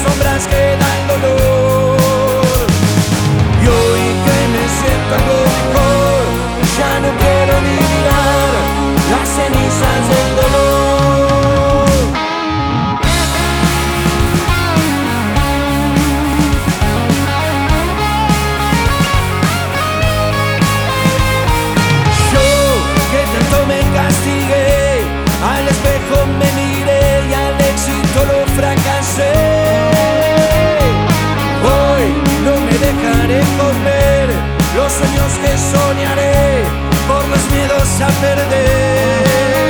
sombras que da el dolor. Y hoy que me siento algo mejor, ya no quiero ni mirar las cenizas del dolor. Me castigué, al espejo me miré y al éxito lo fracasé. Hoy no me dejaré correr los sueños que soñaré por los miedos a perder.